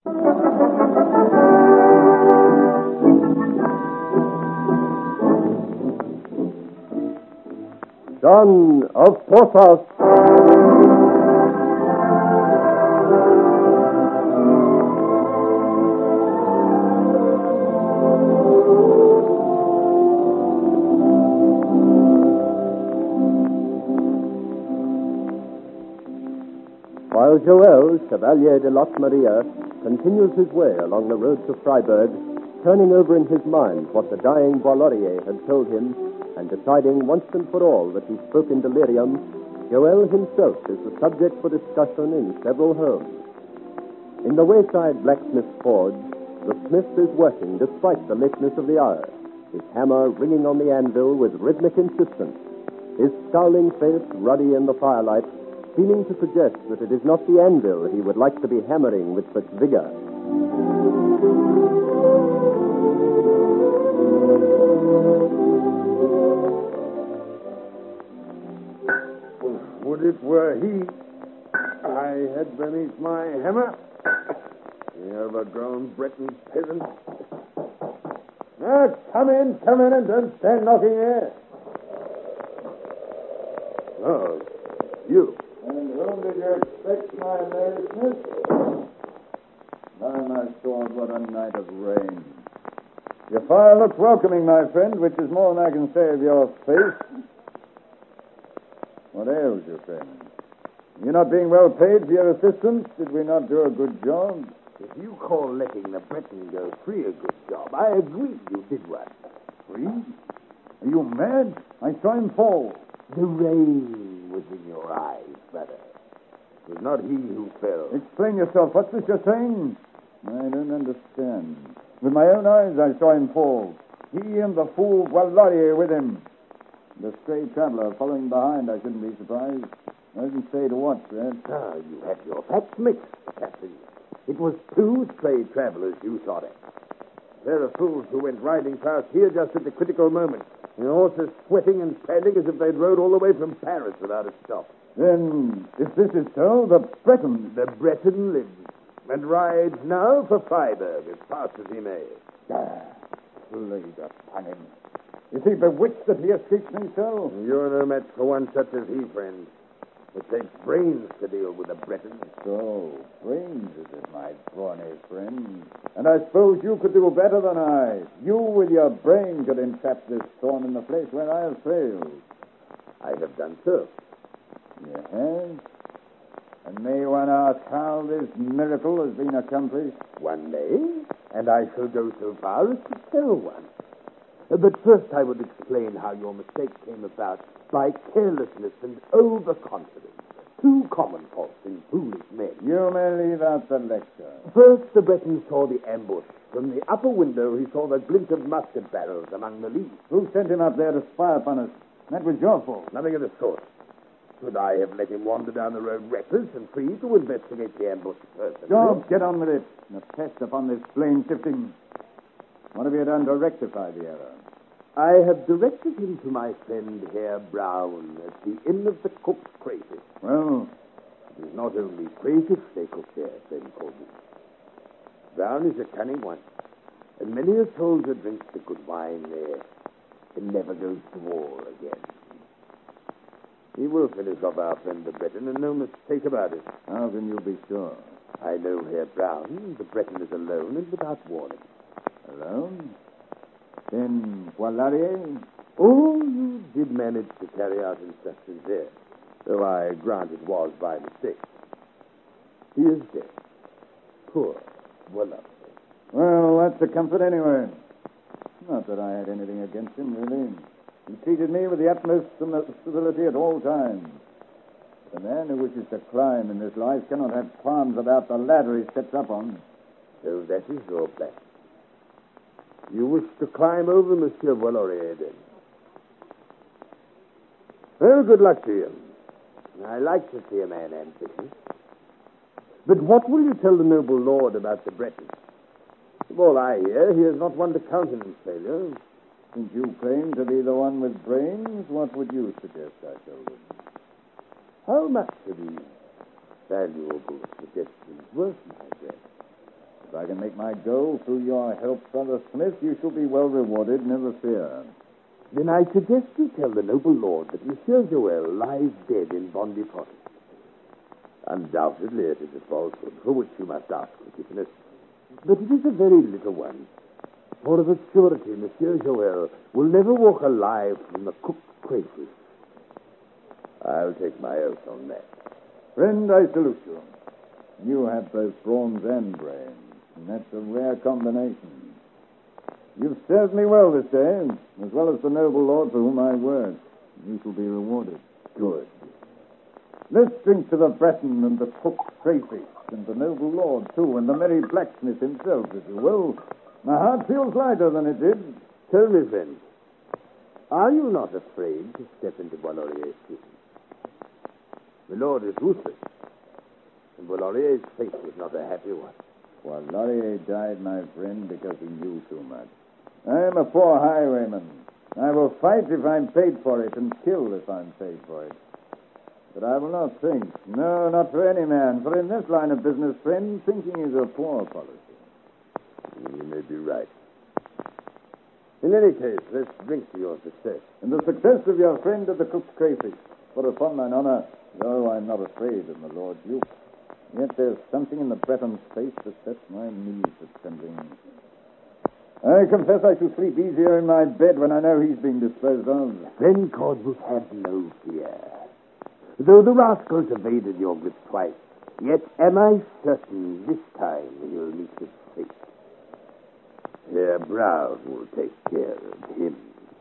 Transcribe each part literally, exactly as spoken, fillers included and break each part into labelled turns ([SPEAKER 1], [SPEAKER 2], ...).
[SPEAKER 1] John of Porthos. While Joel, Chevalier de Lot Maria, continues his way along the road to Freiburg, turning over in his mind what the dying Bois-Laurier had told him, and deciding once and for all that he spoke in delirium, Joel himself is the subject for discussion in several homes. In the wayside blacksmith's forge, the smith is working despite the lateness of the hour, his hammer ringing on the anvil with rhythmic insistence, his scowling face ruddy in the firelight, seeming to suggest that it is not the anvil he would like to be hammering with such vigor.
[SPEAKER 2] Would it were he, I had beneath my hammer the overgrown Breton peasant. Now, come in, come in, and don't stand knocking there. Oh, you.
[SPEAKER 3] And whom did you expect, my ladyship? By my sword, what a night of rain.
[SPEAKER 4] Your fire looks welcoming, my friend, which is more than I can say of your face. What ails you, friend? You're not being well paid for your assistance? Did we not do a good job?
[SPEAKER 2] If you call letting the Breton go free a good job, I agree you did one.
[SPEAKER 4] Free? Are you mad? I saw him fall.
[SPEAKER 2] The rain was in your eyes, brother. It was not he who fell.
[SPEAKER 4] Explain yourself. What's this you're saying? I don't understand. With my own eyes, I saw him fall. He and the fool Bois-Laurier with him. The stray traveler following behind, I shouldn't be surprised. I didn't say to what, Fred.
[SPEAKER 2] Ah, you had your facts mixed, Captain. It was two stray travelers you saw there. There are fools who went riding past here just at the critical moment. The horses sweating and panting as if they'd rode all the way from Paris without a stop.
[SPEAKER 4] Then, if this is so, the Breton...
[SPEAKER 2] The Breton lives and rides now for Freiburg as fast as he may.
[SPEAKER 4] Ah, plague upon him. Is he bewitched that he escapes me so?
[SPEAKER 2] You're no match for one such as he, friend. It takes brains to deal with a Breton.
[SPEAKER 4] So, brains is it, my brawny friend. And I suppose you could do better than I. You, with your brain, could entrap this thorn in the place where I have failed.
[SPEAKER 2] I have done so.
[SPEAKER 4] You have? And may one ask how this miracle has been accomplished?
[SPEAKER 2] One may, and I shall go so far as to tell one. But first I would explain how your mistake came about by carelessness and overconfidence. Two common faults in foolish men.
[SPEAKER 4] You may leave out the lecture.
[SPEAKER 2] First, the Breton saw the ambush. From the upper window, he saw the glint of musket barrels among the leaves.
[SPEAKER 4] Who sent him up there to spy upon us? That was your fault.
[SPEAKER 2] Nothing of the sort. Should I have let him wander down the road reckless and free to investigate the ambush personally?
[SPEAKER 4] Job, get on with it. The test upon this flame shifting. What have you done to rectify the error?
[SPEAKER 2] I have directed him to my friend Herr Brown at the inn of the Cook's Crayfish.
[SPEAKER 4] Well?
[SPEAKER 2] It is not only crayfish they cook there, friend Colby. Brown is a cunning one, and many a soldier drinks the good wine there and never goes to war again. He will finish off our friend the Breton, and no mistake about it.
[SPEAKER 4] How can you be sure?
[SPEAKER 2] I know Herr Brown. The Breton is alone and without warning.
[SPEAKER 4] Alone? Then Bois-Laurier?
[SPEAKER 2] Oh, you did manage to carry out instructions there, though I grant it was by mistake. He is dead. Poor Bois-Laurier.
[SPEAKER 4] Well, that's a comfort anyway. Not that I had anything against him, really. He treated me with the utmost civility at all times. The man who wishes to climb in this life cannot have qualms about the ladder he steps up on.
[SPEAKER 2] So that is your plan. You wish to climb over Monsieur Bois-Laurier, then? Well, good luck to you. I like to see a man ambitious. But what will you tell the noble lord about the Breton? Of all I hear, he is not one to countenance failure.
[SPEAKER 4] Since you claim to be the one with brains, what would you suggest I told him?
[SPEAKER 2] How much are these valuable suggestions worth, my friend?
[SPEAKER 4] I go, through your help, Brother Smith, you shall be well rewarded, never fear.
[SPEAKER 2] Then I suggest you tell the noble lord that Monsieur Joel lies dead in Bondi Forest. Undoubtedly it is a falsehood for which you must ask forgiveness, but it is a very little one. For of a surety, Monsieur Joel will never walk alive from the cooked crayfish. I'll take my oath on that.
[SPEAKER 4] Friend, I salute you. You have both brawns and brains, and that's a rare combination. You've served me well this day, as well as the noble lord for whom I work. You shall be rewarded.
[SPEAKER 2] Good.
[SPEAKER 4] Let's drink to the Breton and the cooked crayfish, and the noble lord, too, and the merry blacksmith himself, if you will. My heart feels lighter than it did.
[SPEAKER 2] Tell me, friend, are you not afraid to step into Boislarier's kitchen? The Lord is ruthless, and Boislarier's fate was not a happy one.
[SPEAKER 4] Boislarrier died, my friend, because he knew too much. I am a poor highwayman. I will fight if I'm paid for it, and kill if I'm paid for it. But I will not think. No, not for any man, for in this line of business, friend, thinking is a poor policy.
[SPEAKER 2] You may be right. In any case, let's drink to your success.
[SPEAKER 4] And the success of your friend of the cooked crayfish. For upon mine honor, though I'm not afraid of my Lord Duke, yet there's something in the Breton's face that sets my knees a trembling. I confess I shall sleep easier in my bed when I know he's being disposed of.
[SPEAKER 2] Then Cornwall have no fear. Though the rascals evaded your grip twice, yet am I certain this time he'll meet his fate. Herr Brown will take care of him.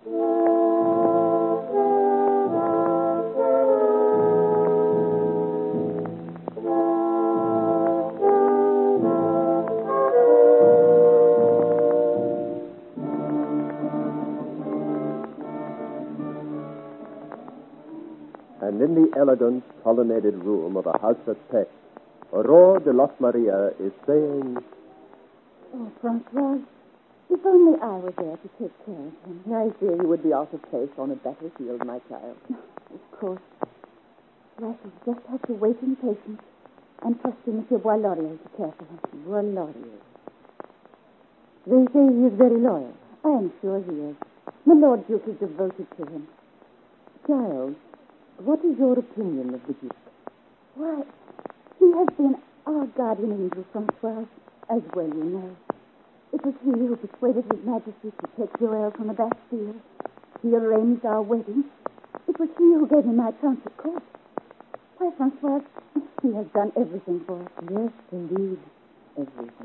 [SPEAKER 1] And in the elegant, colonnaded room of a house at Pec, Aurore de Los Maria is saying,
[SPEAKER 5] Oh, Francois, if only I were there to take care of him.
[SPEAKER 6] I fear you would be out of place on a battlefield, my child.
[SPEAKER 5] Of course. I shall just have to wait in patience and trust in Monsieur Boislarrier to care for him.
[SPEAKER 6] Boislarrier. They say he is very loyal.
[SPEAKER 5] I am sure he is. My Lord Duke is devoted to him.
[SPEAKER 6] Child, what is your opinion of the Duke?
[SPEAKER 5] Why, he has been our guardian angel, Francois, as well you know. It was he who persuaded His Majesty to take Joel from the Bastille. He arranged our wedding. It was he who gave me my chance at court. Why, Francois, he has done everything for us.
[SPEAKER 6] Yes, indeed, everything.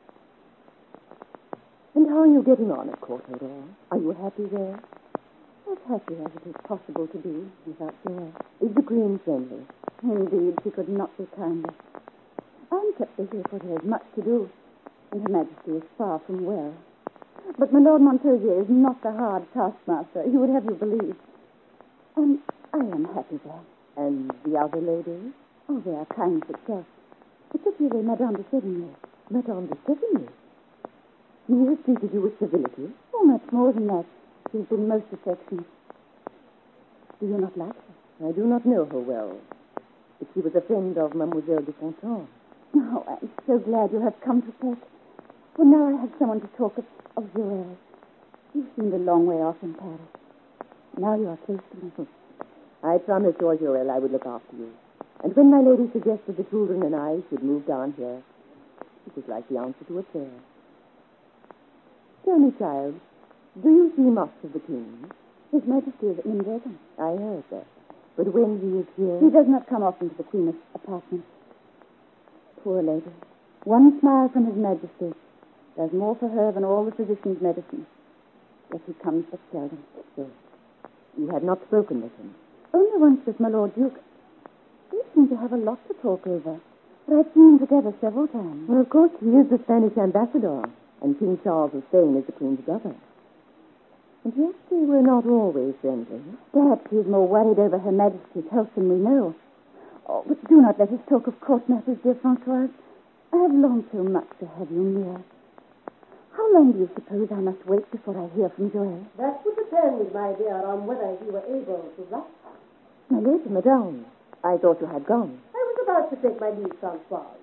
[SPEAKER 6] And how are you getting on at court, Aurore? Are you happy there?
[SPEAKER 5] As happy as it is possible to be without Joel.
[SPEAKER 6] Is the Queen friendly?
[SPEAKER 5] Indeed, she could not be kinder. I'm kept here for there is much to do, and Her Majesty is far from well. But my Lord Montpellier is not the hard taskmaster he would have you believe. And I am happy there.
[SPEAKER 6] And the other ladies?
[SPEAKER 5] Oh, they are kindness itself. Particularly Madame de Sévigné.
[SPEAKER 6] Madame de Sévigné? She has treated you with civility?
[SPEAKER 5] Oh, much more than that. She has been most affectionate. Do you not like her?
[SPEAKER 6] I do not know her well. But she was a friend of Mademoiselle de Fontaine.
[SPEAKER 5] Oh, I'm so glad you have come to Pec. For now I have someone to talk of, of Joel. You seemed a long way off in Paris. Now you are close to me.
[SPEAKER 6] I promised your Joel I would look after you. And when my lady suggested the children and I should move down here, it was like the answer to a prayer. Tell me, child, do you see much of the king?
[SPEAKER 5] His Majesty is in Dresden.
[SPEAKER 6] I heard that. But when he is here...
[SPEAKER 5] He does not come often to the Queen's apartment. Poor lady. One smile from His Majesty does more for her than all the physician's medicine. Yet he comes but seldom.
[SPEAKER 6] So, you had not spoken with him?
[SPEAKER 5] Only once with my Lord Duke. We seem to have a lot to talk over. But I've seen them together several times.
[SPEAKER 6] Well, of course, he is the Spanish ambassador, and King Charles of Spain is the Queen's brother. And yet they were not always friendly.
[SPEAKER 5] Perhaps he is more worried over Her Majesty's health than we know. Oh, but do not let us talk of court matters, dear Francoise. I have longed so much to have you near. How long do you suppose I must wait before I hear from Joel?
[SPEAKER 7] That would depend, my dear, on whether he were able to write.
[SPEAKER 6] My lady, madame, I thought you had gone.
[SPEAKER 7] I was about to take my leave, Francois.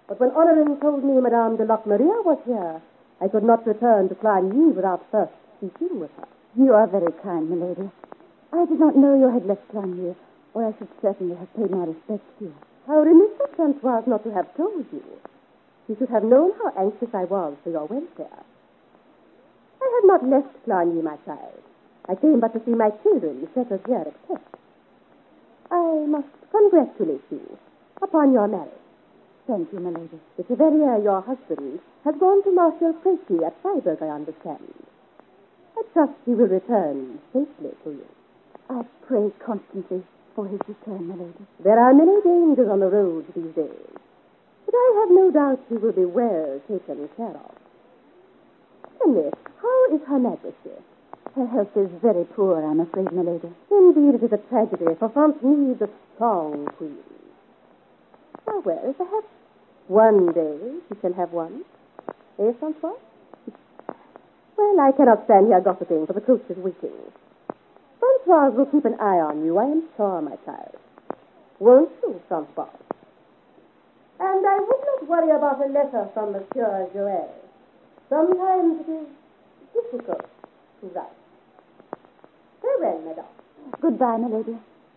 [SPEAKER 7] But when Honorin told me Madame de Lochmaria was here, I could not return to Clangy without first speaking with her.
[SPEAKER 5] You are very kind, milady. I did not know you had left Clangy, or I should certainly have paid my respects to you.
[SPEAKER 7] How remiss of Francoise not to have told you. She should have known how anxious I was for your welfare. I have not left Clangy, my child. I came but to see my children settled here at Kent. I must congratulate you upon your marriage.
[SPEAKER 5] Thank you, milady.
[SPEAKER 7] The Chevalier, your husband, has gone to Marshal Crecy at Freiburg, I understand. I trust he will return safely to you.
[SPEAKER 5] I pray constantly for his return, milady.
[SPEAKER 7] There are many dangers on the road these days, but I have no doubt he will be well taken care of. Tell me, how is Her Majesty?
[SPEAKER 5] Her health is very poor, I'm afraid, milady.
[SPEAKER 7] Indeed, it is a tragedy, for France needs a strong queen. Ah, well, perhaps one day she shall have one. Eh, Francois? Well, I cannot stand here gossiping, for the coach is waiting. Francois will keep an eye on you, I am sure, my child. Won't you, Francois? And I would not worry about a letter from Monsieur Joël. Sometimes it is difficult to write. Farewell, madame.
[SPEAKER 5] Goodbye, milady.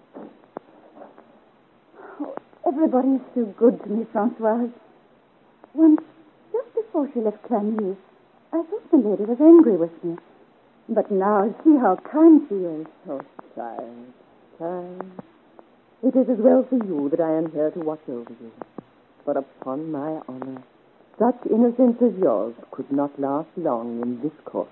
[SPEAKER 5] Oh, everybody is so good to me, Francoise. Once, just before she left Clangy, I thought the lady was angry with me. But now, see how kind she is.
[SPEAKER 6] Oh, child, child. It is as well for you that I am here to watch over you. For upon my honor, such innocence as yours could not last long in this court.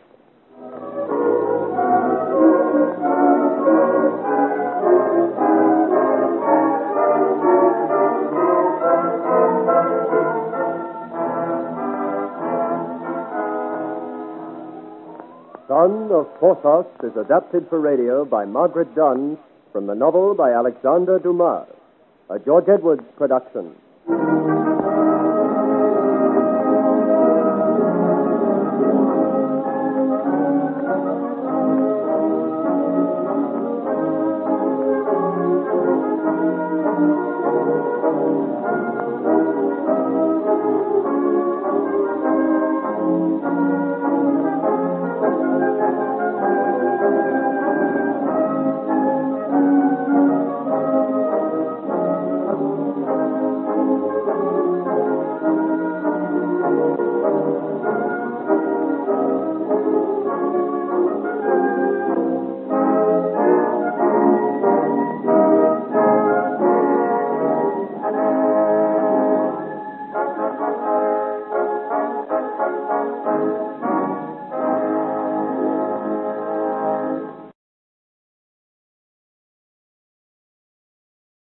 [SPEAKER 1] Son of Porthos is adapted for radio by Margaret Dunn from the novel by Alexander Dumas, a George Edwards production.